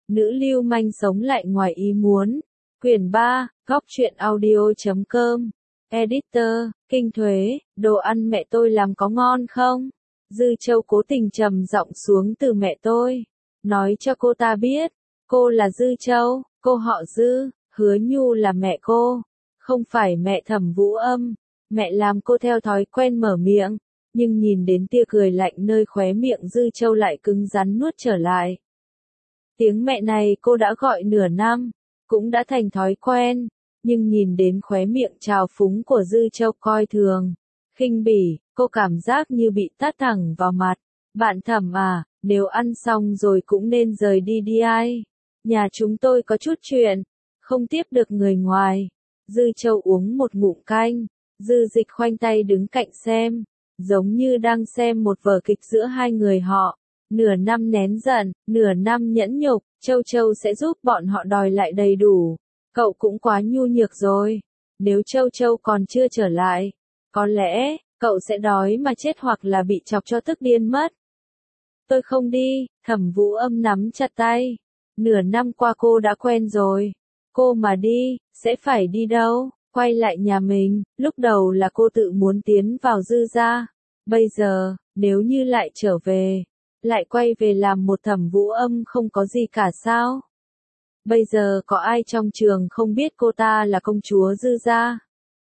Nữ lưu manh sống lại ngoài ý muốn. Quyển 3, Góc truyện audio.com. Editor, Kinh Thuế, đồ ăn mẹ tôi làm có ngon không? Dư Châu cố tình trầm giọng xuống từ mẹ tôi. Nói cho cô ta biết, cô là Dư Châu, cô họ Dư, Hứa Nhu là mẹ cô, không phải mẹ Thẩm Vũ Âm. Mẹ làm cô theo thói quen mở miệng, nhưng nhìn đến tia cười lạnh nơi khóe miệng Dư Châu lại cứng rắn nuốt trở lại. Tiếng mẹ này cô đã gọi nửa năm, cũng đã thành thói quen, nhưng nhìn đến khóe miệng trào phúng của Dư Châu coi thường, khinh bỉ, cô cảm giác như bị tát thẳng vào mặt. Bạn Thẩm à, nếu ăn xong rồi cũng nên rời đi đi ai. Nhà chúng tôi có chút chuyện, không tiếp được người ngoài. Dư Châu uống một ngụm canh, Dư Dịch khoanh tay đứng cạnh xem, giống như đang xem một vở kịch giữa hai người họ. Nửa năm nén giận, nửa năm nhẫn nhục, Châu Châu sẽ giúp bọn họ đòi lại đầy đủ. Cậu cũng quá nhu nhược rồi. Nếu Châu Châu còn chưa trở lại, có lẽ, cậu sẽ đói mà chết hoặc là bị chọc cho tức điên mất. Tôi không đi, Thẩm Vũ Âm nắm chặt tay. Nửa năm qua cô đã quen rồi. Cô mà đi, sẽ phải đi đâu? Quay lại nhà mình, lúc đầu là cô tự muốn tiến vào Dư gia. Bây giờ, nếu như lại trở về, lại quay về làm một Thẩm Vũ Âm không có gì cả sao? Bây giờ có ai trong trường không biết cô ta là công chúa Dư gia?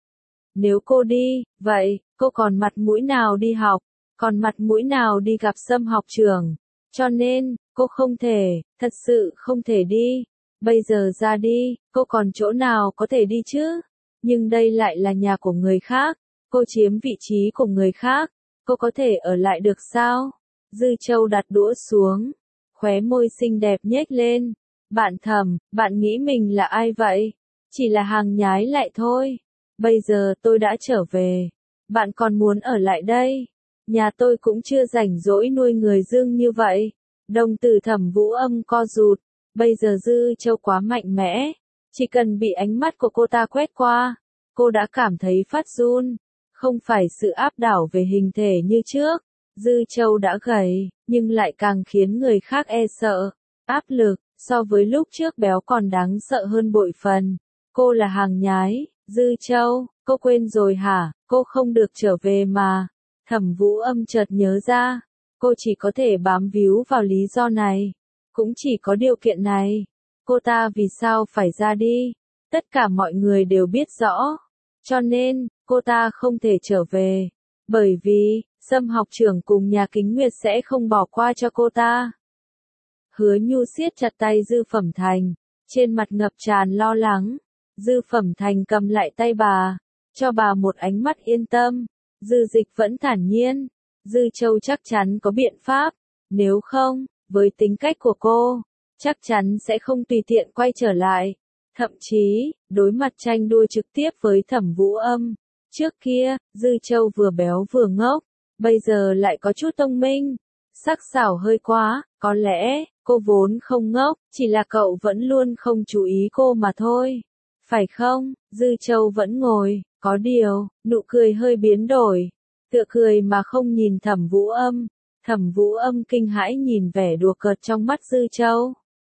Nếu cô đi, vậy, cô còn mặt mũi nào đi học, còn mặt mũi nào đi gặp Sâm học trưởng? Cho nên, cô không thể, thật sự không thể đi. Bây giờ ra đi, cô còn chỗ nào có thể đi chứ? Nhưng đây lại là nhà của người khác, cô chiếm vị trí của người khác, cô có thể ở lại được sao? Dư Châu đặt đũa xuống, khóe môi xinh đẹp nhếch lên. Bạn Thẩm, bạn nghĩ mình là ai vậy? Chỉ là hàng nhái lại thôi. Bây giờ tôi đã trở về, bạn còn muốn ở lại đây? Nhà tôi cũng chưa rảnh rỗi nuôi người dương như vậy. Đồng tử Thẩm Vũ Âm co rụt, bây giờ Dư Châu quá mạnh mẽ, chỉ cần bị ánh mắt của cô ta quét qua, cô đã cảm thấy phát run, không phải sự áp đảo về hình thể như trước. Dư Châu đã gầy, nhưng lại càng khiến người khác e sợ, áp lực, so với lúc trước béo còn đáng sợ hơn bội phần. Cô là hàng nhái, Dư Châu, cô quên rồi hả, cô không được trở về mà. Thẩm Vũ Âm chợt nhớ ra, cô chỉ có thể bám víu vào lý do này, cũng chỉ có điều kiện này. Cô ta vì sao phải ra đi? Tất cả mọi người đều biết rõ, cho nên, cô ta không thể trở về, bởi vì, Sâm học trưởng cùng nhà Kính Nguyệt sẽ không bỏ qua cho cô ta. Hứa Nhu siết chặt tay Dư Phẩm Thành, trên mặt ngập tràn lo lắng. Dư Phẩm Thành cầm lại tay bà, cho bà một ánh mắt yên tâm. Dư Dịch vẫn thản nhiên. Dư Châu chắc chắn có biện pháp, nếu không, với tính cách của cô, chắc chắn sẽ không tùy tiện quay trở lại. Thậm chí, đối mặt tranh đua trực tiếp với Thẩm Vũ Âm. Trước kia, Dư Châu vừa béo vừa ngốc, bây giờ lại có chút thông minh. Sắc sảo hơi quá, có lẽ, cô vốn không ngốc, chỉ là cậu vẫn luôn không chú ý cô mà thôi. Phải không? Dư Châu vẫn ngồi, có điều, nụ cười hơi biến đổi. Tựa cười mà không nhìn Thẩm Vũ Âm. Thẩm Vũ Âm kinh hãi nhìn vẻ đùa cợt trong mắt Dư Châu.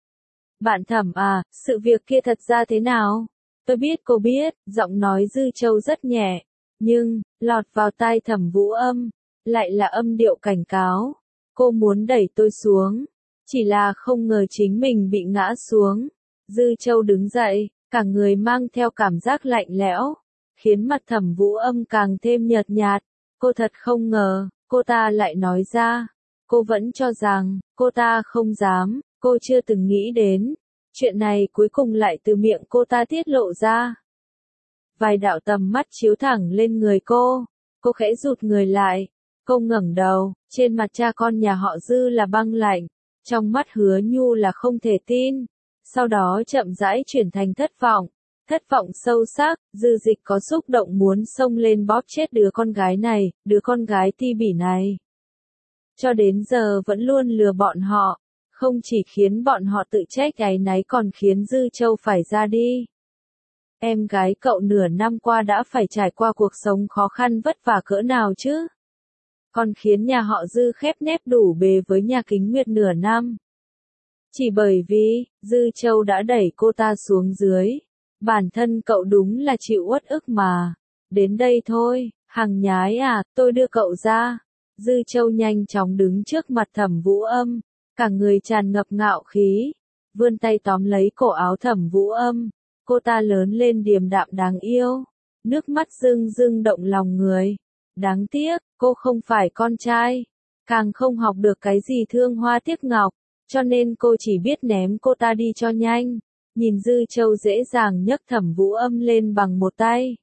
Bạn Thẩm à, sự việc kia thật ra thế nào? Tôi biết cô biết, giọng nói Dư Châu rất nhẹ, nhưng, lọt vào tai Thẩm Vũ Âm, lại là âm điệu cảnh cáo. Cô muốn đẩy tôi xuống, chỉ là không ngờ chính mình bị ngã xuống. Dư Châu đứng dậy, cả người mang theo cảm giác lạnh lẽo, khiến mặt Thẩm Vũ Âm càng thêm nhợt nhạt. Cô thật không ngờ, cô ta lại nói ra. Cô vẫn cho rằng, cô ta không dám, cô chưa từng nghĩ đến. Chuyện này cuối cùng lại từ miệng cô ta tiết lộ ra. Vài đạo tầm mắt chiếu thẳng lên người cô khẽ rụt người lại. Cô ngẩng đầu, trên mặt cha con nhà họ Dư là băng lạnh, trong mắt Hứa Nhu là không thể tin, sau đó chậm rãi chuyển thành thất vọng sâu sắc. Dư Dịch có xúc động muốn xông lên bóp chết đứa con gái này, đứa con gái ti bỉ này. Cho đến giờ vẫn luôn lừa bọn họ, không chỉ khiến bọn họ tự trách áy náy còn khiến Dư Châu phải ra đi. Em gái cậu nửa năm qua đã phải trải qua cuộc sống khó khăn vất vả cỡ nào chứ? Còn khiến nhà họ Dư khép nép đủ bề với nhà Kính Nguyệt nửa năm. Chỉ bởi vì, Dư Châu đã đẩy cô ta xuống dưới. Bản thân cậu đúng là chịu uất ức mà. Đến đây thôi, Hằng nhái à, tôi đưa cậu ra. Dư Châu nhanh chóng đứng trước mặt Thẩm Vũ Âm, cả người tràn ngập ngạo khí, vươn tay tóm lấy cổ áo Thẩm Vũ Âm. Cô ta lớn lên điềm đạm đáng yêu, nước mắt rưng rưng động lòng người. Đáng tiếc, cô không phải con trai, càng không học được cái gì thương hoa tiếc ngọc, cho nên cô chỉ biết ném cô ta đi cho nhanh. Nhìn Dư Châu dễ dàng nhấc Thẩm Vũ Âm lên bằng một tay.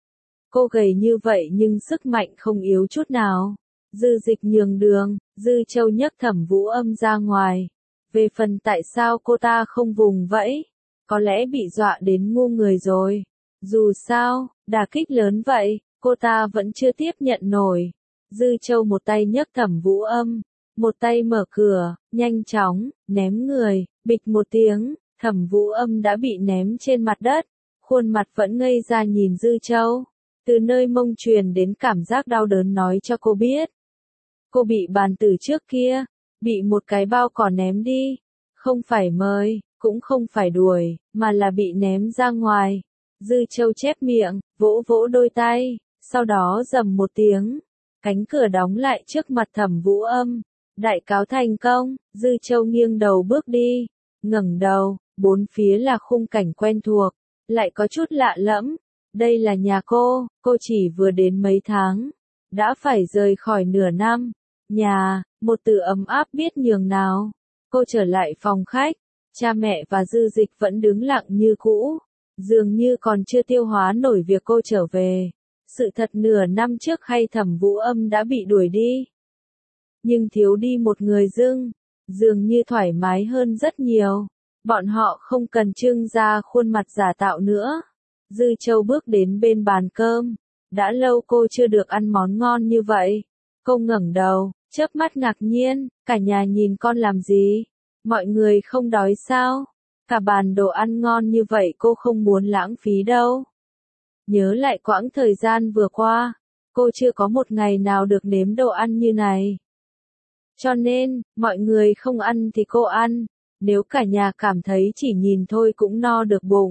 Cô gầy như vậy nhưng sức mạnh không yếu chút nào. Dư Dịch nhường đường, Dư Châu nhấc Thẩm Vũ Âm ra ngoài. Về phần tại sao cô ta không vùng vẫy, có lẽ bị dọa đến ngu người rồi. Dù sao, đả kích lớn vậy, cô ta vẫn chưa tiếp nhận nổi. Dư Châu một tay nhấc Thẩm Vũ Âm, một tay mở cửa, nhanh chóng, ném người, bịch một tiếng, Thẩm Vũ Âm đã bị ném trên mặt đất, khuôn mặt vẫn ngây ra nhìn Dư Châu. Từ nơi mông truyền đến cảm giác đau đớn nói cho cô biết. Cô bị bàn tử trước kia, bị một cái bao cỏ ném đi, không phải mời, cũng không phải đuổi, mà là bị ném ra ngoài. Dư Châu chép miệng, vỗ vỗ đôi tay, sau đó rầm một tiếng, cánh cửa đóng lại trước mặt Thẩm Vũ Âm. Đại cáo thành công, Dư Châu nghiêng đầu bước đi, ngẩng đầu, bốn phía là khung cảnh quen thuộc, lại có chút lạ lẫm. Đây là nhà cô chỉ vừa đến mấy tháng, đã phải rời khỏi nửa năm. Nhà, một từ ấm áp biết nhường nào. Cô trở lại phòng khách, cha mẹ và Dư Dịch vẫn đứng lặng như cũ, dường như còn chưa tiêu hóa nổi việc cô trở về. Sự thật nửa năm trước hay Thẩm Vũ Âm đã bị đuổi đi, nhưng thiếu đi một người dường như thoải mái hơn rất nhiều. Bọn họ không cần trưng ra khuôn mặt giả tạo nữa. Dư Châu bước đến bên bàn cơm. Đã lâu cô chưa được ăn món ngon như vậy. Cô ngẩng đầu, chớp mắt ngạc nhiên, cả nhà nhìn con làm gì? Mọi người không đói sao? Cả bàn đồ ăn ngon như vậy cô không muốn lãng phí đâu. Nhớ lại quãng thời gian vừa qua, cô chưa có một ngày nào được nếm đồ ăn như này. Cho nên, mọi người không ăn thì cô ăn, nếu cả nhà cảm thấy chỉ nhìn thôi cũng no được bụng.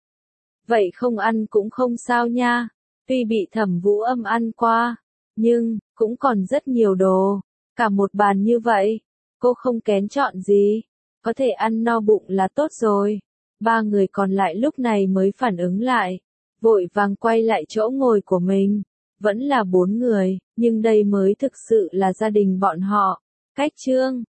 Vậy không ăn cũng không sao nha, tuy bị Thẩm Vũ Âm ăn qua, nhưng, cũng còn rất nhiều đồ, cả một bàn như vậy, cô không kén chọn gì, có thể ăn no bụng là tốt rồi. Ba người còn lại lúc này mới phản ứng lại, vội vàng quay lại chỗ ngồi của mình, vẫn là 4 người, nhưng đây mới thực sự là gia đình bọn họ. Cách chương